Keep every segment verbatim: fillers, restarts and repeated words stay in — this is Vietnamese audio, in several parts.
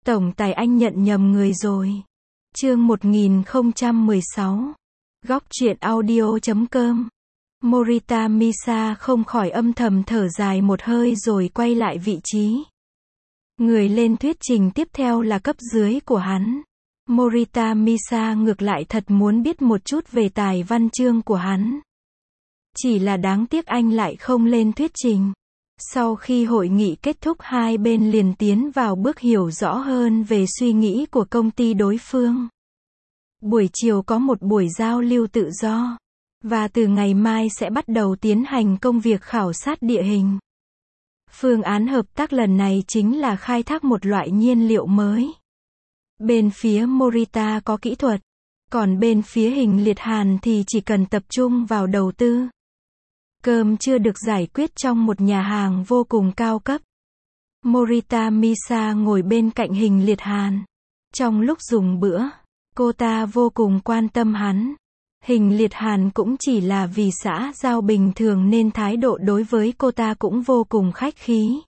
Tổng tài anh nhận nhầm người rồi. Chương một nghìn không trăm mười sáu. Góc truyện audio chấm com. Morita Misa không khỏi âm thầm thở dài một hơi rồi quay lại vị trí. Người lên thuyết trình tiếp theo là cấp dưới của hắn. Morita Misa ngược lại thật muốn biết một chút về tài văn chương của hắn. Chỉ là đáng tiếc anh lại không lên thuyết trình. Sau khi hội nghị kết thúc, hai bên liền tiến vào bước hiểu rõ hơn về suy nghĩ của công ty đối phương. Buổi chiều có một buổi giao lưu tự do. Và từ ngày mai sẽ bắt đầu tiến hành công việc khảo sát địa hình. Phương án hợp tác lần này chính là khai thác một loại nhiên liệu mới. Bên phía Morita có kỹ thuật, còn bên phía Hình Liệt Hàn thì chỉ cần tập trung vào đầu tư. Cơm chưa được giải quyết trong một nhà hàng vô cùng cao cấp. Morita Misa ngồi bên cạnh Hình Liệt Hàn. Trong lúc dùng bữa, cô ta vô cùng quan tâm hắn. Hình Liệt Hàn cũng chỉ là vì xã giao bình thường nên thái độ đối với cô ta cũng vô cùng khách khí.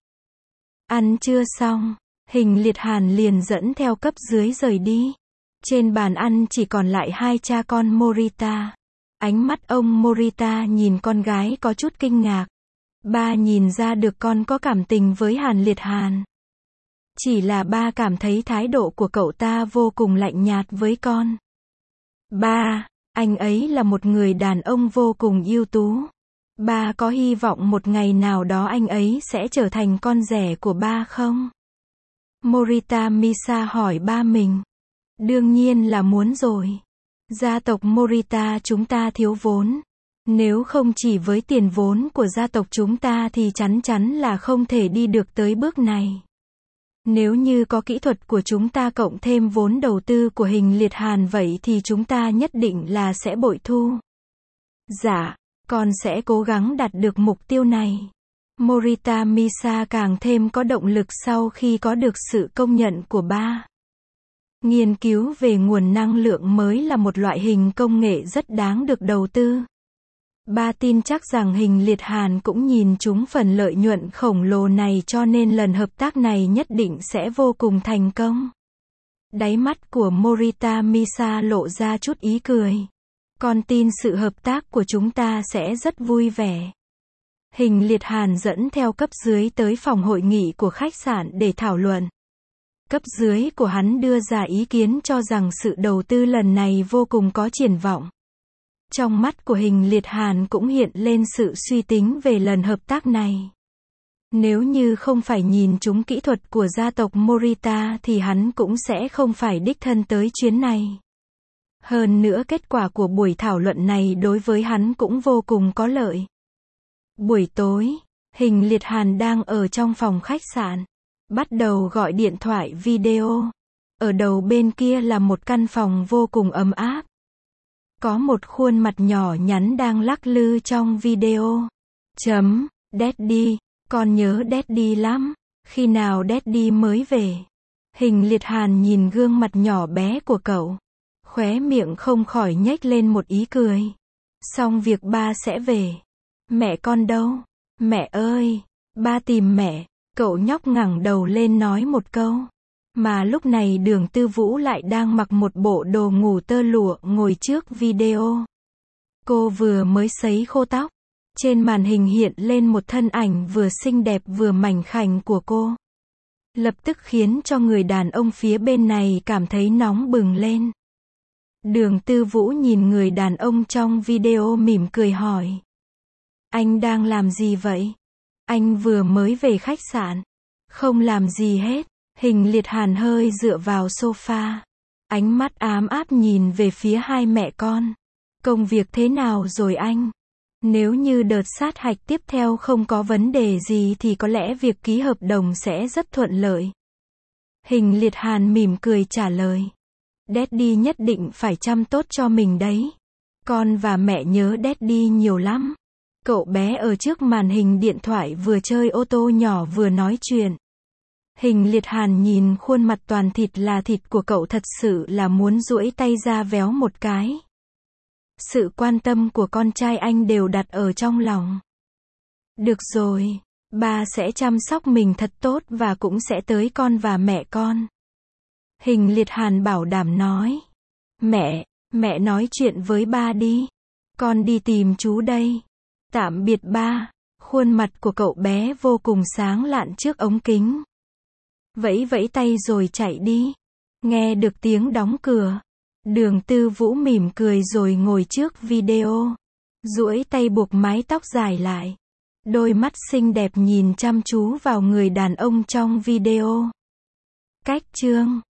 Ăn trưa xong, Hình Liệt Hàn liền dẫn theo cấp dưới rời đi. Trên bàn ăn chỉ còn lại hai cha con Morita. Ánh mắt ông Morita nhìn con gái có chút kinh ngạc. Ba nhìn ra được con có cảm tình với Hàn Liệt Hàn. Chỉ là ba cảm thấy thái độ của cậu ta vô cùng lạnh nhạt với con. Ba, anh ấy là một người đàn ông vô cùng ưu tú. Ba có hy vọng một ngày nào đó anh ấy sẽ trở thành con rể của ba không? Morita Misa hỏi ba mình. Đương nhiên là muốn rồi. Gia tộc Morita chúng ta thiếu vốn. Nếu không chỉ với tiền vốn của gia tộc chúng ta thì chắn chắn là không thể đi được tới bước này. Nếu như có kỹ thuật của chúng ta cộng thêm vốn đầu tư của Hình Liệt Hàn vậy thì chúng ta nhất định là sẽ bội thu. Dạ, con sẽ cố gắng đạt được mục tiêu này. Morita Misa càng thêm có động lực sau khi có được sự công nhận của ba. Nghiên cứu về nguồn năng lượng mới là một loại hình công nghệ rất đáng được đầu tư. Ba tin chắc rằng Hình Liệt Hàn cũng nhìn trúng phần lợi nhuận khổng lồ này cho nên lần hợp tác này nhất định sẽ vô cùng thành công. Đáy mắt của Morita Misa lộ ra chút ý cười. Con tin sự hợp tác của chúng ta sẽ rất vui vẻ. Hình Liệt Hàn dẫn theo cấp dưới tới phòng hội nghị của khách sạn để thảo luận. Cấp dưới của hắn đưa ra ý kiến cho rằng sự đầu tư lần này vô cùng có triển vọng. Trong mắt của Hình Liệt Hàn cũng hiện lên sự suy tính về lần hợp tác này. Nếu như không phải nhìn trúng kỹ thuật của gia tộc Morita thì hắn cũng sẽ không phải đích thân tới chuyến này. Hơn nữa kết quả của buổi thảo luận này đối với hắn cũng vô cùng có lợi. Buổi tối, Hình Liệt Hàn đang ở trong phòng khách sạn. Bắt đầu gọi điện thoại video. Ở đầu bên kia là một căn phòng vô cùng ấm áp. Có một khuôn mặt nhỏ nhắn đang lắc lư trong video. Chấm, Daddy, con nhớ Daddy lắm. Khi nào Daddy mới về? Hình Liệt Hàn nhìn gương mặt nhỏ bé của cậu. Khóe miệng không khỏi nhếch lên một ý cười. Xong việc ba sẽ về. Mẹ con đâu? Mẹ ơi, ba tìm mẹ. Cậu nhóc ngẩng đầu lên nói một câu. Mà lúc này Đường Tư Vũ lại đang mặc một bộ đồ ngủ tơ lụa ngồi trước video. Cô vừa mới sấy khô tóc. Trên màn hình hiện lên một thân ảnh vừa xinh đẹp vừa mảnh khảnh của cô. Lập tức khiến cho người đàn ông phía bên này cảm thấy nóng bừng lên. Đường Tư Vũ nhìn người đàn ông trong video mỉm cười hỏi. Anh đang làm gì vậy? Anh vừa mới về khách sạn. Không làm gì hết. Hình Liệt Hàn hơi dựa vào sofa. Ánh mắt ám áp nhìn về phía hai mẹ con. Công việc thế nào rồi anh? Nếu như đợt sát hạch tiếp theo không có vấn đề gì thì có lẽ việc ký hợp đồng sẽ rất thuận lợi. Hình Liệt Hàn mỉm cười trả lời. Daddy nhất định phải chăm tốt cho mình đấy. Con và mẹ nhớ Daddy nhiều lắm. Cậu bé ở trước màn hình điện thoại vừa chơi ô tô nhỏ vừa nói chuyện. Hình Liệt Hàn nhìn khuôn mặt toàn thịt là thịt của cậu thật sự là muốn duỗi tay ra véo một cái. Sự quan tâm của con trai anh đều đặt ở trong lòng. Được rồi, ba sẽ chăm sóc mình thật tốt và cũng sẽ tới con và mẹ con. Hình Liệt Hàn bảo đảm nói. Mẹ, mẹ nói chuyện với ba đi. Con đi tìm chú đây. Tạm biệt ba. Khuôn mặt của cậu bé vô cùng sáng lạn trước ống kính. Vẫy vẫy tay rồi chạy đi. Nghe được tiếng đóng cửa. Đường Tư Vũ mỉm cười rồi ngồi trước video. Duỗi tay buộc mái tóc dài lại. Đôi mắt xinh đẹp nhìn chăm chú vào người đàn ông trong video. Cách chương